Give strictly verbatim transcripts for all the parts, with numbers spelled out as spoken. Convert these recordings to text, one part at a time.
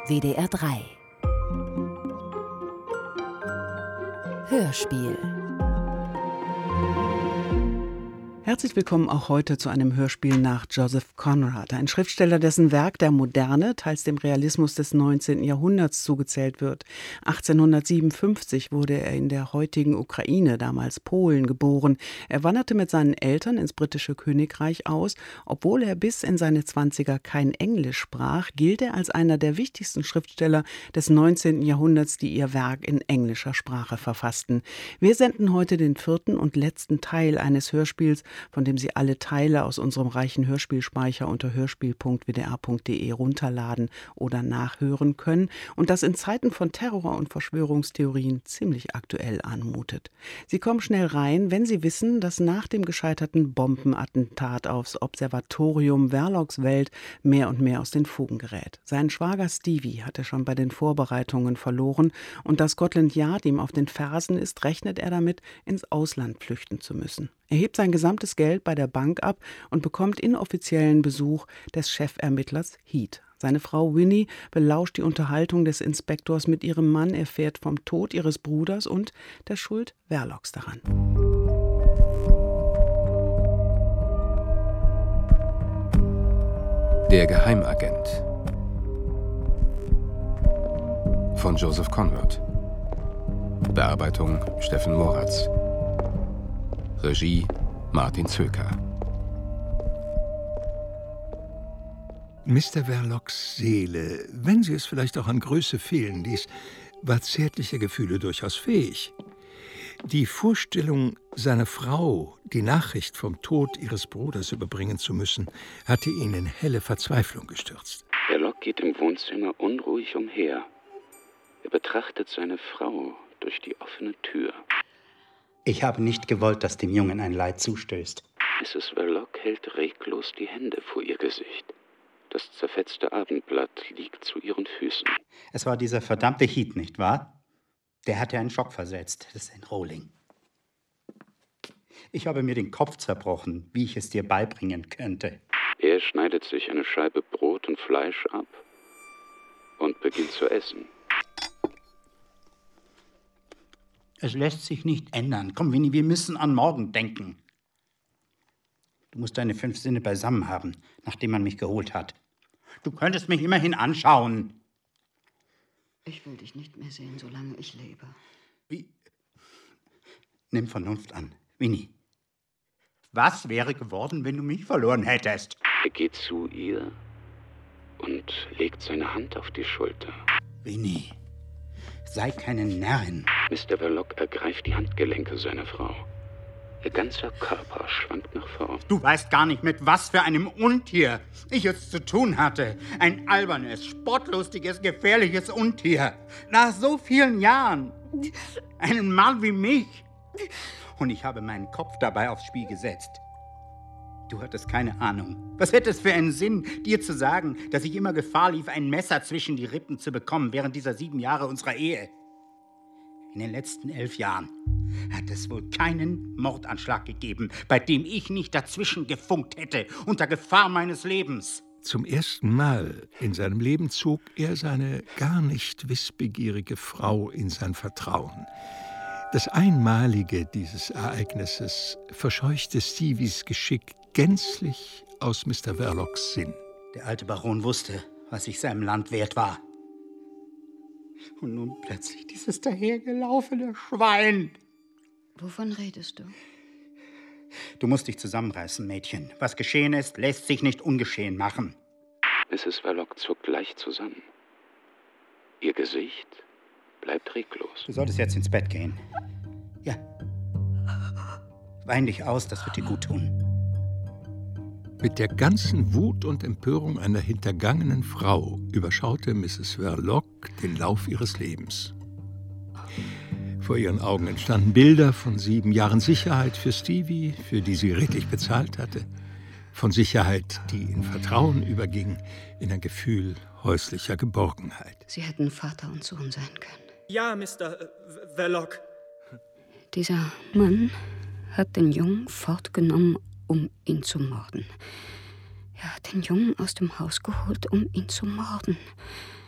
W D R drei Hörspiel. Herzlich willkommen auch heute zu einem Hörspiel nach Joseph Conrad, ein Schriftsteller, dessen Werk der Moderne, teils dem Realismus des neunzehnten Jahrhunderts zugezählt wird. achtzehnhundertsiebenundfünfzig wurde er in der heutigen Ukraine, damals Polen, geboren. Er wanderte mit seinen Eltern ins britische Königreich aus. Obwohl er bis in seine Zwanziger kein Englisch sprach, gilt er als einer der wichtigsten Schriftsteller des neunzehnten Jahrhunderts, die ihr Werk in englischer Sprache verfassten. Wir senden heute den vierten und letzten Teil eines Hörspiels, von dem Sie alle Teile aus unserem reichen Hörspielspeicher unter hörspiel punkt w d r punkt d e runterladen oder nachhören können und das in Zeiten von Terror und Verschwörungstheorien ziemlich aktuell anmutet. Sie kommen schnell rein, wenn Sie wissen, dass nach dem gescheiterten Bombenattentat aufs Observatorium Verlocs Welt mehr und mehr aus den Fugen gerät. Sein Schwager Stevie hat er schon bei den Vorbereitungen verloren und da Scotland Yard ihm auf den Fersen ist, rechnet er damit, ins Ausland flüchten zu müssen. Er hebt sein gesamtes Geld bei der Bank ab und bekommt inoffiziellen Besuch des Chefermittlers Heat. Seine Frau Winnie belauscht die Unterhaltung des Inspektors mit ihrem Mann, erfährt vom Tod ihres Bruders und der Schuld Verlocs daran. Der Geheimagent von Joseph Conrad. Bearbeitung Steffen Moratz. Regie Martin Zöker. Mister Verlocs Seele, wenn sie es vielleicht auch an Größe fehlen ließ, war zärtlicher Gefühle durchaus fähig. Die Vorstellung, seiner Frau die Nachricht vom Tod ihres Bruders überbringen zu müssen, hatte ihn in helle Verzweiflung gestürzt. Verloc geht im Wohnzimmer unruhig umher. Er betrachtet seine Frau durch die offene Tür. Ich habe nicht gewollt, dass dem Jungen ein Leid zustößt. Misses Verloc hält reglos die Hände vor ihr Gesicht. Das zerfetzte Abendblatt liegt zu ihren Füßen. Es war dieser verdammte Heat, nicht wahr? Der hatte einen Schock versetzt, das ist ein Rohling. Ich habe mir den Kopf zerbrochen, wie ich es dir beibringen könnte. Er schneidet sich eine Scheibe Brot und Fleisch ab und beginnt zu essen. Es lässt sich nicht ändern. Komm, Winnie, wir müssen an morgen denken. Du musst deine fünf Sinne beisammen haben, nachdem man mich geholt hat. Du könntest mich immerhin anschauen. Ich will dich nicht mehr sehen, solange ich lebe. Wie? Nimm Vernunft an, Winnie. Was wäre geworden, wenn du mich verloren hättest? Er geht zu ihr und legt seine Hand auf die Schulter. Winnie, sei keine Närrin. Mister Verloc ergreift die Handgelenke seiner Frau. Ihr ganzer Körper schwankt nach vorn. Du weißt gar nicht, mit was für einem Untier ich es zu tun hatte. Ein albernes, spottlustiges, gefährliches Untier. Nach so vielen Jahren. Einen Mann wie mich. Und ich habe meinen Kopf dabei aufs Spiel gesetzt. Du hattest keine Ahnung. Was hätte es für einen Sinn, dir zu sagen, dass ich immer Gefahr lief, ein Messer zwischen die Rippen zu bekommen während dieser sieben Jahre unserer Ehe? In den letzten elf Jahren hat es wohl keinen Mordanschlag gegeben, bei dem ich nicht dazwischen gefunkt hätte, unter Gefahr meines Lebens. Zum ersten Mal in seinem Leben zog er seine gar nicht wissbegierige Frau in sein Vertrauen. Das Einmalige dieses Ereignisses verscheuchte Stevies Geschick gänzlich aus Mister Verlocs Sinn. Der alte Baron wusste, was ich seinem Land wert war. Und nun plötzlich dieses dahergelaufene Schwein. Wovon redest du? Du musst dich zusammenreißen, Mädchen. Was geschehen ist, lässt sich nicht ungeschehen machen. Misses Verloc zuckt leicht zusammen. Ihr Gesicht bleibt reglos. Du solltest jetzt ins Bett gehen. Ja. Wein dich aus, das wird dir gut tun. Mit der ganzen Wut und Empörung einer hintergangenen Frau überschaute Misses Verloc den Lauf ihres Lebens. Vor ihren Augen entstanden Bilder von sieben Jahren Sicherheit für Stevie, für die sie redlich bezahlt hatte. Von Sicherheit, die in Vertrauen überging, in ein Gefühl häuslicher Geborgenheit. Sie hätten Vater und Sohn sein können. Ja, Mister Verloc. Dieser Mann hat den Jungen fortgenommen, um ihn zu morden. Er hat den Jungen aus dem Haus geholt, um ihn zu morden.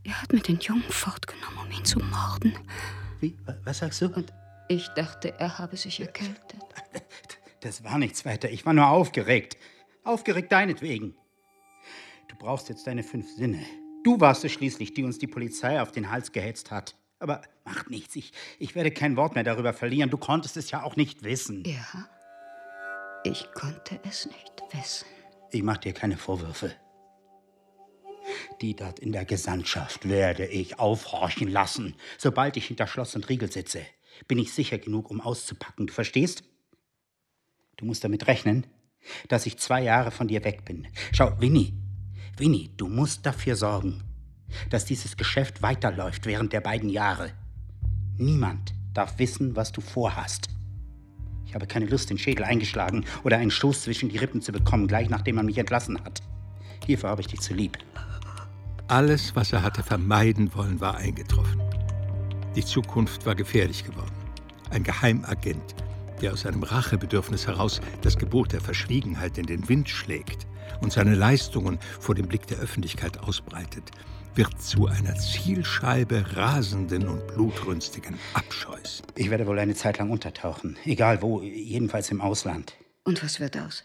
Er hat mir den Jungen fortgenommen, um ihn zu morden. Wie? Was sagst du? Und ich dachte, er habe sich erkältet. Das war nichts weiter. Ich war nur aufgeregt. Aufgeregt deinetwegen. Du brauchst jetzt deine fünf Sinne. Du warst es schließlich, die uns die Polizei auf den Hals gehetzt hat. Aber macht nichts. Ich, ich werde kein Wort mehr darüber verlieren. Du konntest es ja auch nicht wissen. Ja, ich konnte es nicht wissen. Ich mach dir keine Vorwürfe. Die dort in der Gesandtschaft werde ich aufhorchen lassen. Sobald ich hinter Schloss und Riegel sitze, bin ich sicher genug, um auszupacken. Du verstehst? Du musst damit rechnen, dass ich zwei Jahre von dir weg bin. Schau, Winnie, Winnie, du musst dafür sorgen, dass dieses Geschäft weiterläuft während der beiden Jahre. Niemand darf wissen, was du vorhast. Ich habe keine Lust, den Schädel eingeschlagen oder einen Stoß zwischen die Rippen zu bekommen, gleich nachdem man mich entlassen hat. Hierfür habe ich dich zu lieb. Alles, was er hatte vermeiden wollen, war eingetroffen. Die Zukunft war gefährlich geworden. Ein Geheimagent, der aus seinem Rachebedürfnis heraus das Gebot der Verschwiegenheit in den Wind schlägt und seine Leistungen vor dem Blick der Öffentlichkeit ausbreitet, wird zu einer Zielscheibe rasenden und blutrünstigen Abscheus. Ich werde wohl eine Zeit lang untertauchen. Egal wo, jedenfalls im Ausland. Und was wird aus?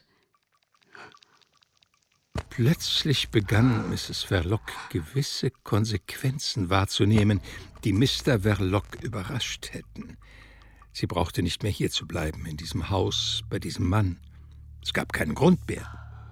Plötzlich begann Misses Verloc gewisse Konsequenzen wahrzunehmen, die Mister Verloc überrascht hätten. Sie brauchte nicht mehr hier zu bleiben, in diesem Haus, bei diesem Mann. Es gab keinen Grund mehr.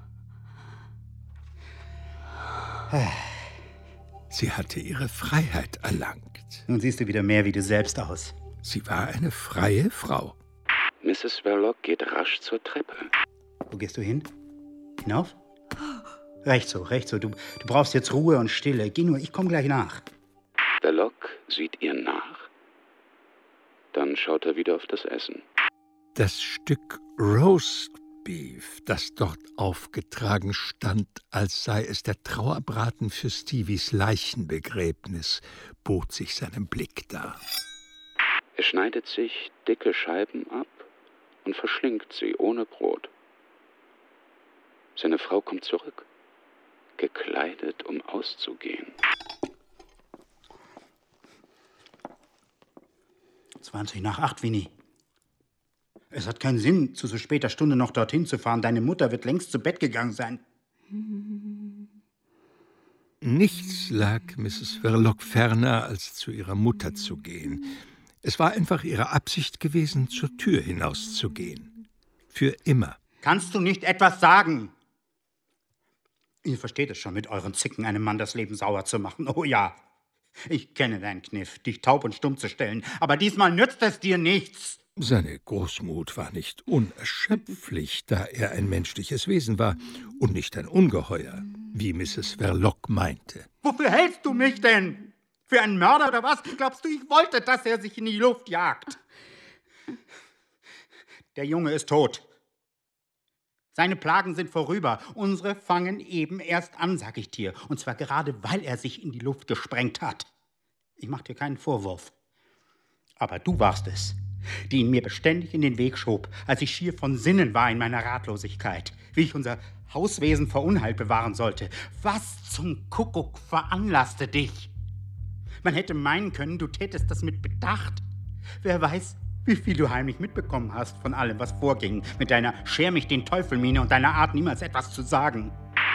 Sie hatte ihre Freiheit erlangt. Nun siehst du wieder mehr wie du selbst aus. Sie war eine freie Frau. Misses Verloc geht rasch zur Treppe. Wo gehst du hin? Hinauf? Recht so, recht so. Du, du brauchst jetzt Ruhe und Stille. Geh nur, ich komme gleich nach. Verloc sieht ihr nach. Dann schaut er wieder auf das Essen. Das Stück Roastbeef, das dort aufgetragen stand, als sei es der Trauerbraten für Stevies Leichenbegräbnis, bot sich seinem Blick dar. Er schneidet sich dicke Scheiben ab und verschlingt sie ohne Brot. Seine Frau kommt zurück, gekleidet, um auszugehen. zwanzig nach acht, Winnie. Es hat keinen Sinn, zu so später Stunde noch dorthin zu fahren. Deine Mutter wird längst zu Bett gegangen sein. Nichts lag Misses Verloc ferner, als zu ihrer Mutter zu gehen. Es war einfach ihre Absicht gewesen, zur Tür hinauszugehen. Für immer. Kannst du nicht etwas sagen? Ihr versteht es schon, mit euren Zicken einem Mann das Leben sauer zu machen. Oh ja, ich kenne deinen Kniff, dich taub und stumm zu stellen. Aber diesmal nützt es dir nichts. Seine Großmut war nicht unerschöpflich, da er ein menschliches Wesen war und nicht ein Ungeheuer, wie Misses Verloc meinte. Wofür hältst du mich denn? Für einen Mörder oder was? Glaubst du, ich wollte, dass er sich in die Luft jagt? Der Junge ist tot. Seine Plagen sind vorüber. Unsere fangen eben erst an, sag ich dir. Und zwar gerade, weil er sich in die Luft gesprengt hat. Ich mach dir keinen Vorwurf. Aber du warst es, die ihn mir beständig in den Weg schob, als ich schier von Sinnen war in meiner Ratlosigkeit, wie ich unser Hauswesen vor Unheil bewahren sollte. Was zum Kuckuck veranlasste dich? Man hätte meinen können, du tätest das mit Bedacht. Wer weiß, wie viel du heimlich mitbekommen hast von allem, was vorging, mit deiner Scher-mich-den-Teufel-Miene und deiner Art, niemals etwas zu sagen.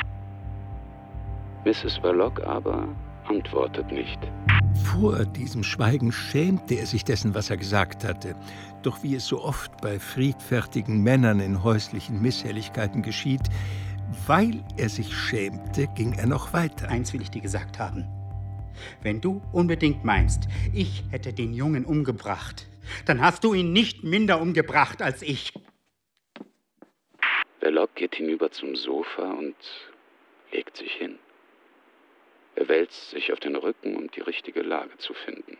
Misses Verloc aber antwortet nicht. Vor diesem Schweigen schämte er sich dessen, was er gesagt hatte. Doch wie es so oft bei friedfertigen Männern in häuslichen Misshelligkeiten geschieht, weil er sich schämte, ging er noch weiter. Eins will ich dir gesagt haben. Wenn du unbedingt meinst, ich hätte den Jungen umgebracht, dann hast du ihn nicht minder umgebracht als ich. Verloc geht hinüber zum Sofa und legt sich hin. Er wälzt sich auf den Rücken, um die richtige Lage zu finden.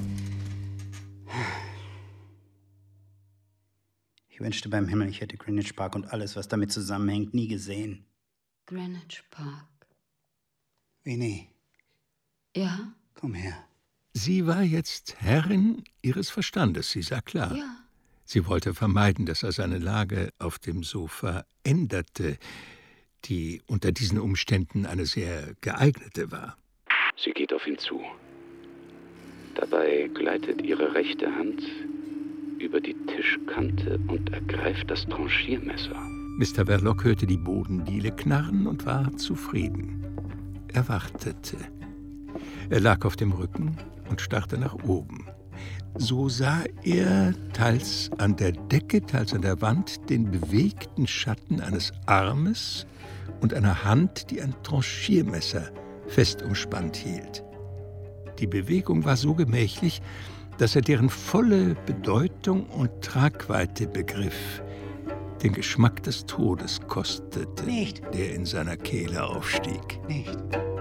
Ich wünschte beim Himmel, ich hätte Greenwich Park und alles, was damit zusammenhängt, nie gesehen. Greenwich Park. Winnie. Ja? Komm her. Sie war jetzt Herrin ihres Verstandes, sie sah klar. Ja. Sie wollte vermeiden, dass er seine Lage auf dem Sofa änderte, die unter diesen Umständen eine sehr geeignete war. Sie geht auf ihn zu. Dabei gleitet ihre rechte Hand über die Tischkante und ergreift das Tranchiermesser. Mister Verloc hörte die Bodendiele knarren und war zufrieden. Er wartete. Er lag auf dem Rücken und starrte nach oben. So sah er, teils an der Decke, teils an der Wand, den bewegten Schatten eines Armes und einer Hand, die ein Tranchiermesser fest umspannt hielt. Die Bewegung war so gemächlich, dass er deren volle Bedeutung und Tragweite begriff, den Geschmack des Todes kostete, Nicht. der in seiner Kehle aufstieg. Nicht.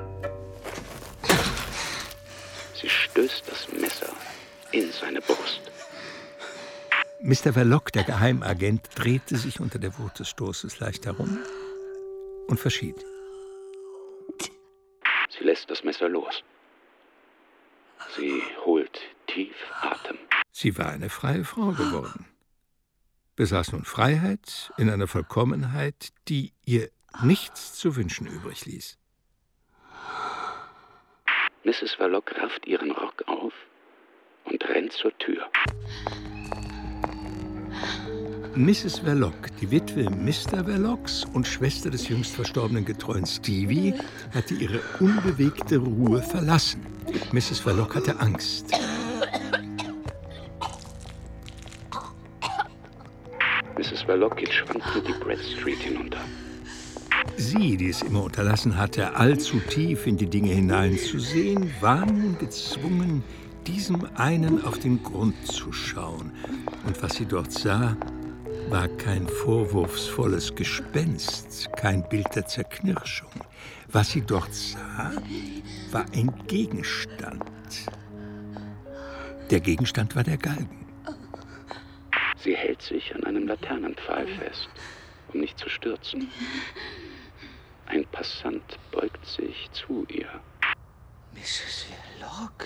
Sie stößt das Messer in seine Brust. Mister Verloc, der Geheimagent, drehte sich unter der Wucht des Stoßes leicht herum und verschied. Sie lässt das Messer los. Sie holt tief Atem. Sie war eine freie Frau geworden, besaß nun Freiheit in einer Vollkommenheit, die ihr nichts zu wünschen übrig ließ. Misses Verloc rafft ihren Rock auf und rennt zur Tür. Misses Verloc, die Witwe Mister Verlocs und Schwester des jüngst verstorbenen getreuen Stevie, hatte ihre unbewegte Ruhe verlassen. Misses Verloc hatte Angst. Misses Verloc geht schwankend die Brett Street hinunter. Sie, die es immer unterlassen hatte, allzu tief in die Dinge hineinzusehen, war nun gezwungen, diesem einen auf den Grund zu schauen. Und was sie dort sah, war kein vorwurfsvolles Gespenst, kein Bild der Zerknirschung. Was sie dort sah, war ein Gegenstand. Der Gegenstand war der Galgen. Sie hält sich an einem Laternenpfahl fest, um nicht zu stürzen. Ein Passant beugt sich zu ihr. Misses Verloc?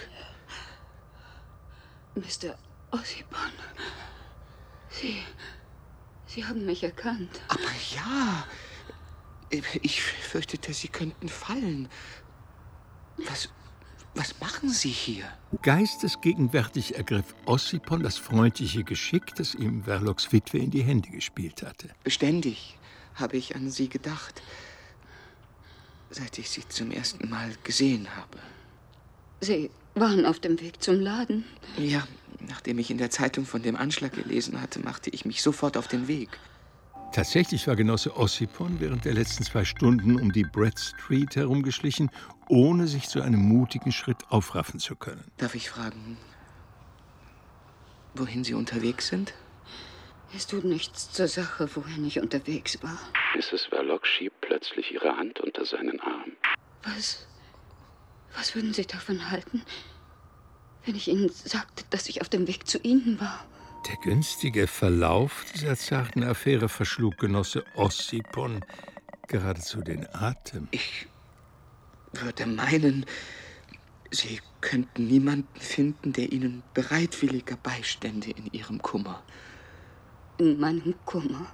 Mister Ossipon, Sie... Sie haben mich erkannt. Aber ja, ich fürchtete, Sie könnten fallen. Was, was machen Sie hier? Geistesgegenwärtig ergriff Ossipon das freundliche Geschick, das ihm Verlocs Witwe in die Hände gespielt hatte. Beständig habe ich an Sie gedacht, seit ich Sie zum ersten Mal gesehen habe. Sie waren auf dem Weg zum Laden? Ja, nachdem ich in der Zeitung von dem Anschlag gelesen hatte, machte ich mich sofort auf den Weg. Tatsächlich war Genosse Ossipon während der letzten zwei Stunden um die Brett Street herumgeschlichen, ohne sich zu einem mutigen Schritt aufraffen zu können. Darf ich fragen, wohin Sie unterwegs sind? Es tut nichts zur Sache, wohin ich unterwegs war. Misses Verloc schiebt plötzlich ihre Hand unter seinen Arm. Was... Was würden Sie davon halten, wenn ich Ihnen sagte, dass ich auf dem Weg zu Ihnen war? Der günstige Verlauf dieser zarten Affäre verschlug Genosse Ossipon geradezu den Atem. Ich würde meinen, Sie könnten niemanden finden, der Ihnen bereitwilliger beistände in Ihrem Kummer. In meinem Kummer?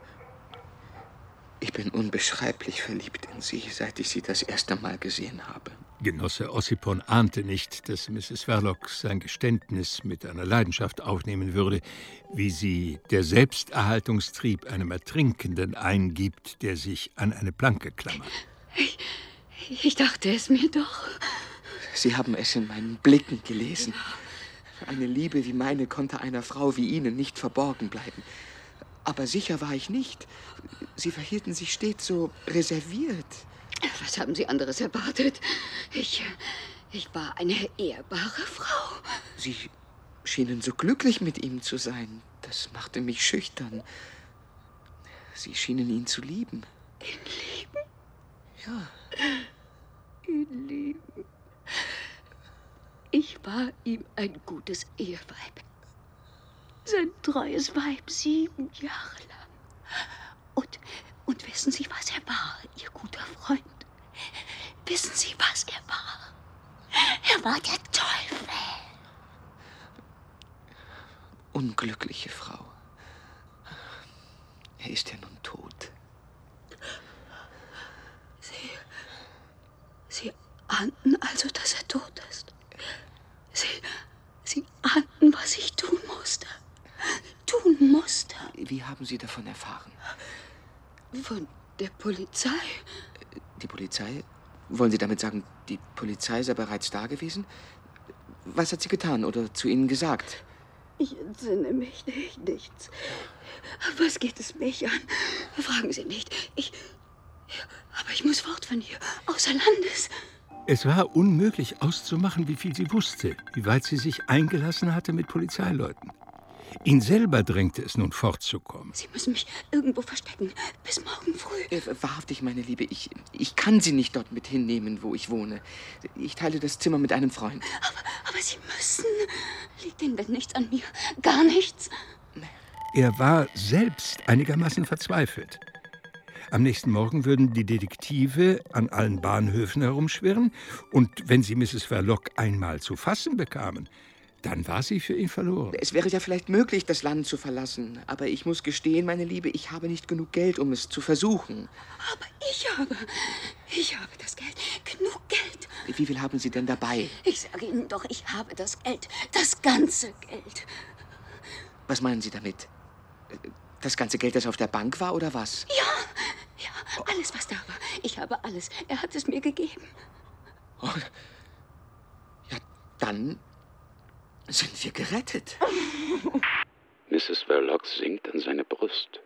Ich bin unbeschreiblich verliebt in Sie, seit ich Sie das erste Mal gesehen habe. Genosse Ossipon ahnte nicht, dass Misses Verloc sein Geständnis mit einer Leidenschaft aufnehmen würde, wie sie der Selbsterhaltungstrieb einem Ertrinkenden eingibt, der sich an eine Planke klammert. Ich, ich dachte es mir doch. Sie haben es in meinen Blicken gelesen. Eine Liebe wie meine konnte einer Frau wie Ihnen nicht verborgen bleiben. Aber sicher war ich nicht. Sie verhielten sich stets so reserviert. Was haben Sie anderes erwartet? Ich, ich war eine ehrbare Frau. Sie schienen so glücklich mit ihm zu sein. Das machte mich schüchtern. Sie schienen ihn zu lieben. Ihn lieben? Ja. Ihn lieben. Ich war ihm ein gutes Eheweib. Sein treues Weib, sieben Jahre lang. Und, und wissen Sie, was er war, Ihr guter Freund? Wissen Sie, was er war? Er war der Teufel. Unglückliche Frau. Er ist ja nun tot. Sie, Sie ahnten also, dass Wie haben Sie davon erfahren? Von der Polizei. Die Polizei? Wollen Sie damit sagen, die Polizei sei bereits da gewesen? Was hat sie getan oder zu Ihnen gesagt? Ich entsinne mich nicht, nichts. Was geht es mich an? Fragen Sie nicht. Ich... Aber ich muss fort von hier, außer Landes. Es war unmöglich auszumachen, wie viel sie wusste, wie weit sie sich eingelassen hatte mit Polizeileuten. Ihn selber drängte es nun fortzukommen. Sie müssen mich irgendwo verstecken, bis morgen früh. Äh, wahrhaftig, meine Liebe, ich, ich kann Sie nicht dort mit hinnehmen, wo ich wohne. Ich teile das Zimmer mit einem Freund. Aber, aber Sie müssen. Liegt Ihnen denn nichts an mir? Gar nichts? Er war selbst einigermaßen verzweifelt. Am nächsten Morgen würden die Detektive an allen Bahnhöfen herumschwirren, und wenn sie Misses Verloc einmal zu fassen bekamen, dann war sie für ihn verloren. Es wäre ja vielleicht möglich, das Land zu verlassen. Aber ich muss gestehen, meine Liebe, ich habe nicht genug Geld, um es zu versuchen. Aber ich habe, ich habe das Geld, genug Geld. Wie viel haben Sie denn dabei? Ich sage Ihnen doch, ich habe das Geld, das ganze Geld. Was meinen Sie damit? Das ganze Geld, das auf der Bank war, oder was? Ja, ja, alles, was da war. Ich habe alles. Er hat es mir gegeben. Oh, ja, dann sind wir gerettet. Misses Verloc sinkt an seine Brust.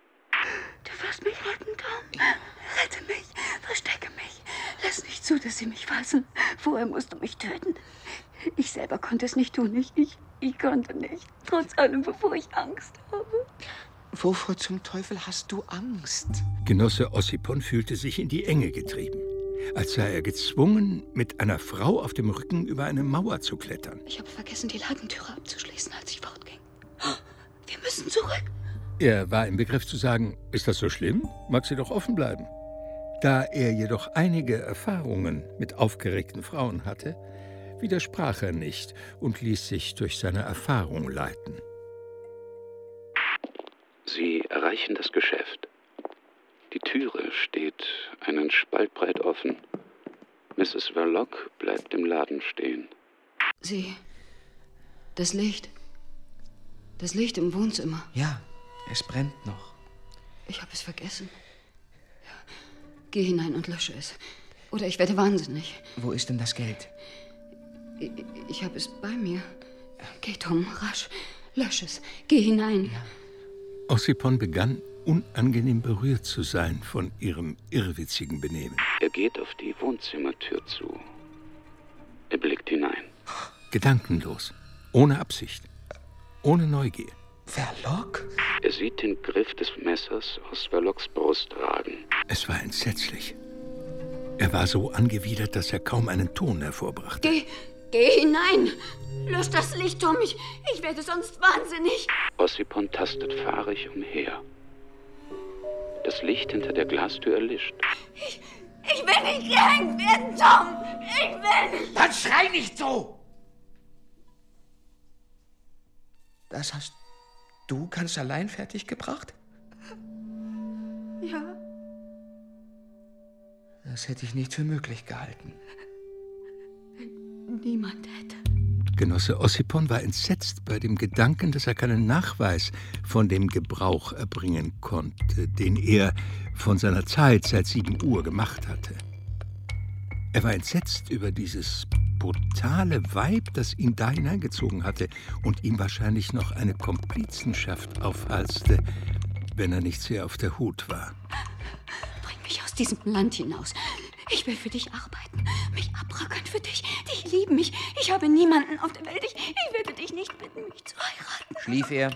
Du wirst mich retten, Tom. Rette mich, verstecke mich. Lass nicht zu, dass sie mich fassen. Vorher musst du mich töten. Ich selber konnte es nicht tun. Ich, ich, ich konnte nicht. Trotz allem, bevor ich Angst habe. Wovor zum Teufel hast du Angst? Genosse Ossipon fühlte sich in die Enge getrieben, als sei er gezwungen, mit einer Frau auf dem Rücken über eine Mauer zu klettern. Ich habe vergessen, die Ladentüre abzuschließen, als ich fortging. Wir müssen zurück. Er war im Begriff zu sagen, ist das so schlimm? Mag sie doch offen bleiben. Da er jedoch einige Erfahrungen mit aufgeregten Frauen hatte, widersprach er nicht und ließ sich durch seine Erfahrung leiten. Sie erreichen das Geschäft. Die Türe steht einen Spalt breit offen. Misses Verloc bleibt im Laden stehen. Sie, das Licht. Das Licht im Wohnzimmer. Ja, es brennt noch. Ich habe es vergessen. Ja. Geh hinein und lösche es. Oder ich werde wahnsinnig. Wo ist denn das Geld? Ich, ich habe es bei mir. Geh, Tom, rasch. Lösch es. Geh hinein. Ja. Ossipon begann, unangenehm berührt zu sein von ihrem irrwitzigen Benehmen. Er geht auf die Wohnzimmertür zu. Er blickt hinein. Gedankenlos, ohne Absicht, ohne Neugier. Verloc? Er sieht den Griff des Messers aus Verlocs Brust ragen. Es war entsetzlich. Er war so angewidert, dass er kaum einen Ton hervorbrachte. Geh, geh hinein! Lösch das Licht, Tom, ich, ich werde sonst wahnsinnig. Ossipon tastet fahrig umher. Das Licht hinter der Glastür erlischt. Ich, ich will nicht gehängt werden, Tom! Ich will nicht! Dann schrei nicht so! Das hast du ganz allein fertiggebracht? Ja. Das hätte ich nicht für möglich gehalten. Niemand hätte. Genosse Ossipon war entsetzt bei dem Gedanken, dass er keinen Nachweis von dem Gebrauch erbringen konnte, den er von seiner Zeit seit sieben Uhr gemacht hatte. Er war entsetzt über dieses brutale Weib, das ihn da hineingezogen hatte und ihm wahrscheinlich noch eine Komplizenschaft aufhalste, wenn er nicht sehr auf der Hut war. Bring mich aus diesem Land hinaus. Ich will für dich arbeiten, mich abrackern für dich. Die lieben mich. Ich habe niemanden auf der Welt. Ich, ich werde dich nicht bitten, mich zu heiraten. Schlief er?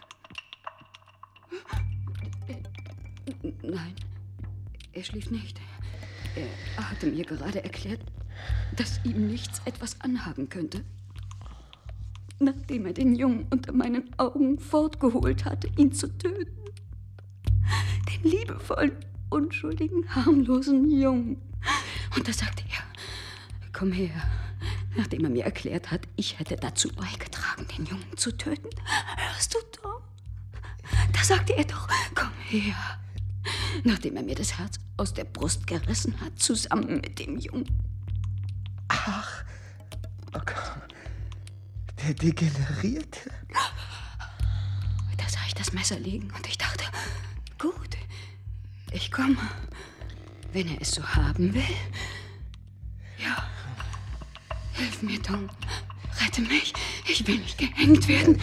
Nein, er schlief nicht. Er hatte mir gerade erklärt, dass ihm nichts etwas anhaben könnte. Nachdem er den Jungen unter meinen Augen fortgeholt hatte, ihn zu töten. Den liebevollen, unschuldigen, harmlosen Jungen. Und da sagte er, komm her, nachdem er mir erklärt hat, ich hätte dazu beigetragen, den Jungen zu töten. Hörst du, Tom? Da sagte er doch, komm her, nachdem er mir das Herz aus der Brust gerissen hat, zusammen mit dem Jungen. Ach, oh Gott, der Degenerierte. Da sah ich das das Messer liegen und ich dachte, gut, ich komme, wenn er es so haben will. Ja, hilf mir, Tom, rette mich, ich will nicht gehängt werden.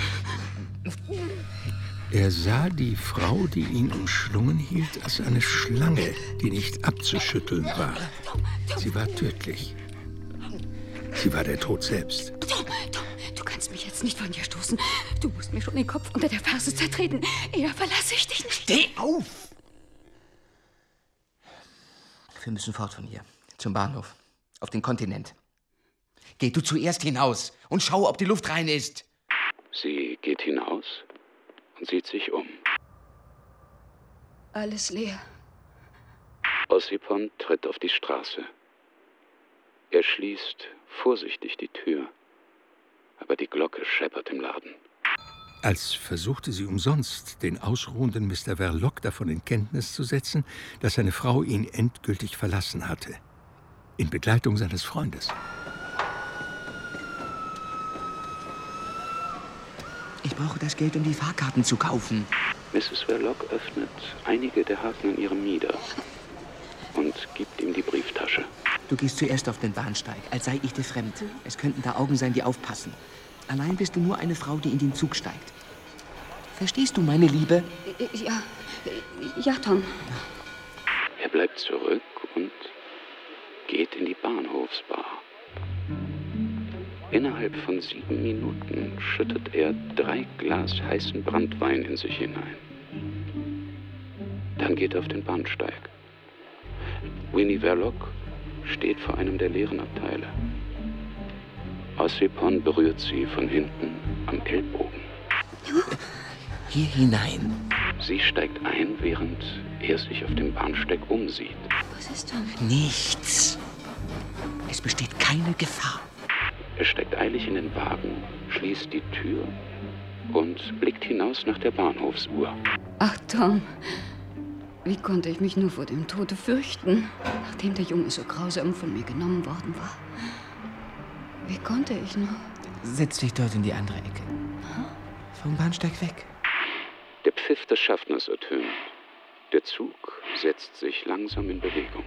Er sah die Frau, die ihn umschlungen hielt, als eine Schlange, die nicht abzuschütteln war. Sie war tödlich. Sie war der Tod selbst. Tom, Tom, du kannst mich jetzt nicht von dir stoßen. Du musst mir schon den Kopf unter der Ferse zertreten. Eher verlasse ich dich nicht. Steh auf! Wir müssen fort von hier. Zum Bahnhof. Auf den Kontinent. Geh du zuerst hinaus und schau, ob die Luft rein ist. Sie geht hinaus und sieht sich um. Alles leer. Ossipon tritt auf die Straße. Er schließt vorsichtig die Tür, aber die Glocke scheppert im Laden. Als versuchte sie umsonst, den ausruhenden Mister Verloc davon in Kenntnis zu setzen, dass seine Frau ihn endgültig verlassen hatte. In Begleitung seines Freundes. Ich brauche das Geld, um die Fahrkarten zu kaufen. Misses Verloc öffnet einige der Haken in ihrem Mieder und gibt ihm die Brieftasche. Du gehst zuerst auf den Bahnsteig, als sei ich dir fremd. Es könnten da Augen sein, die aufpassen. Allein bist du nur eine Frau, die in den Zug steigt. Verstehst du, meine Liebe? Ja, ja, Tom. Er bleibt zurück und geht in die Bahnhofsbar. Innerhalb von sieben Minuten schüttet er drei Glas heißen Branntwein in sich hinein. Dann geht er auf den Bahnsteig. Winnie Verloc steht vor einem der leeren Abteile. Ossipon berührt sie von hinten am Ellbogen. Hier hinein. Sie steigt ein, während er sich auf dem Bahnsteig umsieht. Was ist, Tom? Nichts. Es besteht keine Gefahr. Er steigt eilig in den Wagen, schließt die Tür und blickt hinaus nach der Bahnhofsuhr. Ach, Tom, wie konnte ich mich nur vor dem Tode fürchten, nachdem der Junge so grausam von mir genommen worden war? Wie konnte ich nur? Setz dich dort in die andere Ecke. Vom Bahnsteig weg. Der Pfiff des Schaffners ertönt. Der Zug setzt sich langsam in Bewegung.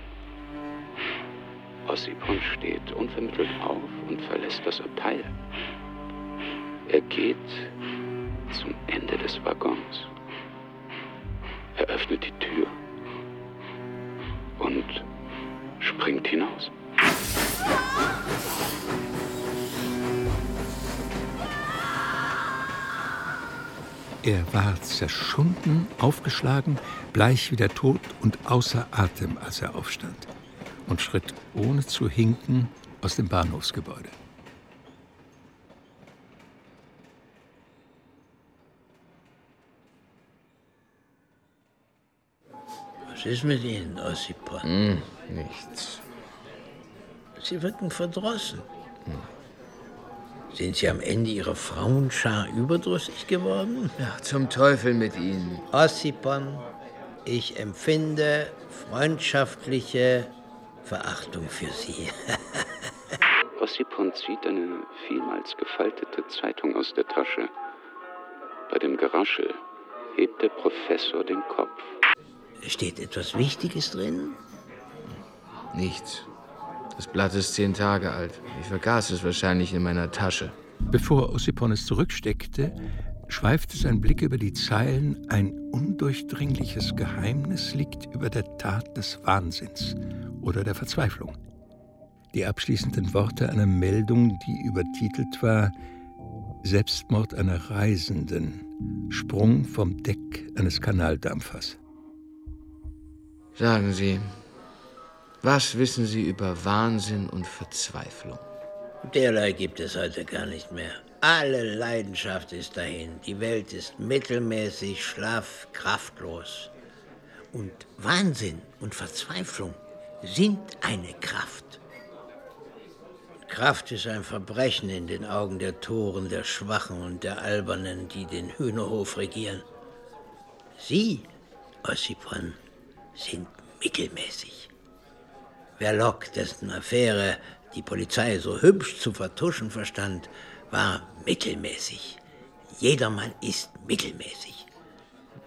Ossipon steht unvermittelt auf und verlässt das Abteil. Er geht zum Ende des Waggons. Er öffnet die Tür und springt hinaus. Er war zerschunden, aufgeschlagen, bleich wie der Tod und außer Atem, als er aufstand und schritt ohne zu hinken aus dem Bahnhofsgebäude. Was ist mit Ihnen, Ossipon? Hm, nichts. Sie wirken verdrossen. Hm. Sind Sie am Ende Ihrer Frauenschar überdrüssig geworden? Ja, zum Teufel mit Ihnen. Ossipon, ich empfinde freundschaftliche Verachtung für Sie. Ossipon zieht eine vielmals gefaltete Zeitung aus der Tasche. Bei dem Geraschel hebt der Professor den Kopf. Steht etwas Wichtiges drin? Nichts. Das Blatt ist zehn Tage alt. Ich vergaß es wahrscheinlich in meiner Tasche. Bevor Ossipon es zurücksteckte, schweifte sein Blick über die Zeilen: Ein undurchdringliches Geheimnis liegt über der Tat des Wahnsinns oder der Verzweiflung. Die abschließenden Worte einer Meldung, die übertitelt war: Selbstmord einer Reisenden, Sprung vom Deck eines Kanaldampfers. Sagen Sie, was wissen Sie über Wahnsinn und Verzweiflung? Derlei gibt es heute gar nicht mehr. Alle Leidenschaft ist dahin. Die Welt ist mittelmäßig, schlaff, kraftlos. Und Wahnsinn und Verzweiflung sind eine Kraft. Kraft ist ein Verbrechen in den Augen der Toren, der Schwachen und der Albernen, die den Hühnerhof regieren. Sie, Ossipon, sind mittelmäßig. Verloc, dessen Affäre die Polizei so hübsch zu vertuschen verstand, war mittelmäßig. Jedermann ist mittelmäßig.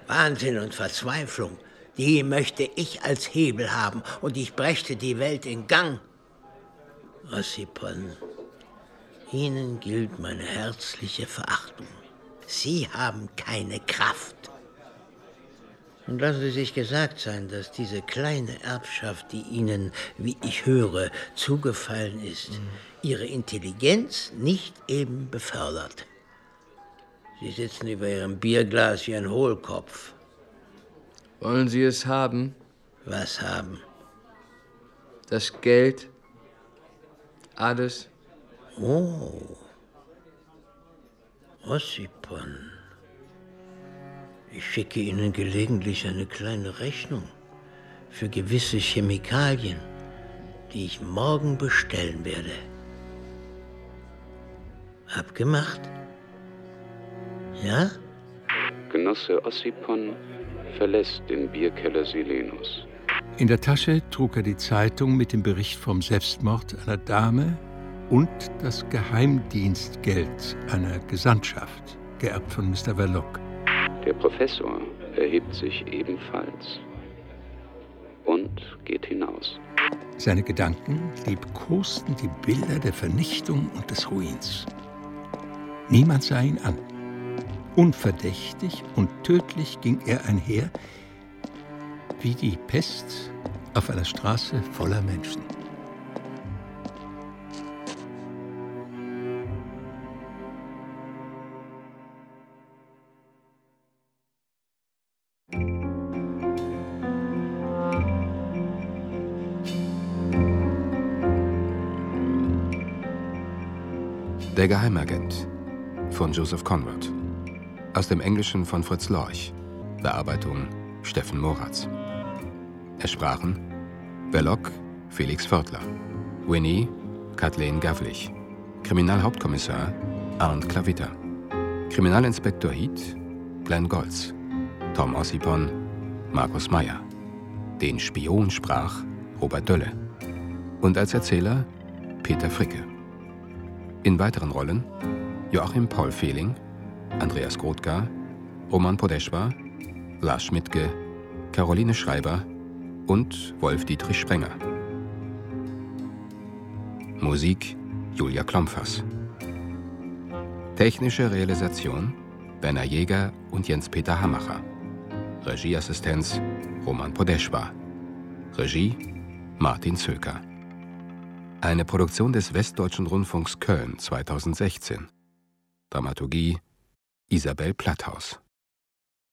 Wahnsinn und Verzweiflung, die möchte ich als Hebel haben und ich brächte die Welt in Gang. Ossipon, Ihnen gilt meine herzliche Verachtung. Sie haben keine Kraft. Und lassen Sie sich gesagt sein, dass diese kleine Erbschaft, die Ihnen, wie ich höre, zugefallen ist, mhm. Ihre Intelligenz nicht eben befördert. Sie sitzen über Ihrem Bierglas wie ein Hohlkopf. Wollen Sie es haben? Was haben? Das Geld. Alles. Oh. Ossipon. Ich schicke Ihnen gelegentlich eine kleine Rechnung für gewisse Chemikalien, die ich morgen bestellen werde. Abgemacht? Ja? Genosse Ossipon verlässt den Bierkeller Silenus. In der Tasche trug er die Zeitung mit dem Bericht vom Selbstmord einer Dame und das Geheimdienstgeld einer Gesandtschaft, geerbt von Mister Verloc. Der Professor erhebt sich ebenfalls und geht hinaus. Seine Gedanken liebkosten die Bilder der Vernichtung und des Ruins. Niemand sah ihn an. Unverdächtig und tödlich ging er einher, wie die Pest auf einer Straße voller Menschen. Der Geheimagent von Joseph Conrad. Aus dem Englischen von Fritz Lorch. Bearbeitung Steffen Moratz. Es sprachen Verloc Felix Vörtler, Winnie Kathleen Gavlich, Kriminalhauptkommissar Arndt Klavitter, Kriminalinspektor Heath Glenn Goltz, Tom Ossipon Markus Meyer. Den Spion sprach Robert Dölle und als Erzähler Peter Fricke. In weiteren Rollen Joachim Paul Fehling, Andreas Grothgar, Roman Podeschwa, Lars Schmidtke, Caroline Schreiber und Wolf-Dietrich Sprenger. Musik Julia Klompfers. Technische Realisation Werner Jäger und Jens-Peter Hammacher. Regieassistenz Roman Podeschwa. Regie Martin Zöker. Eine Produktion des Westdeutschen Rundfunks Köln zweitausendsechzehn. Dramaturgie Isabel Platthaus.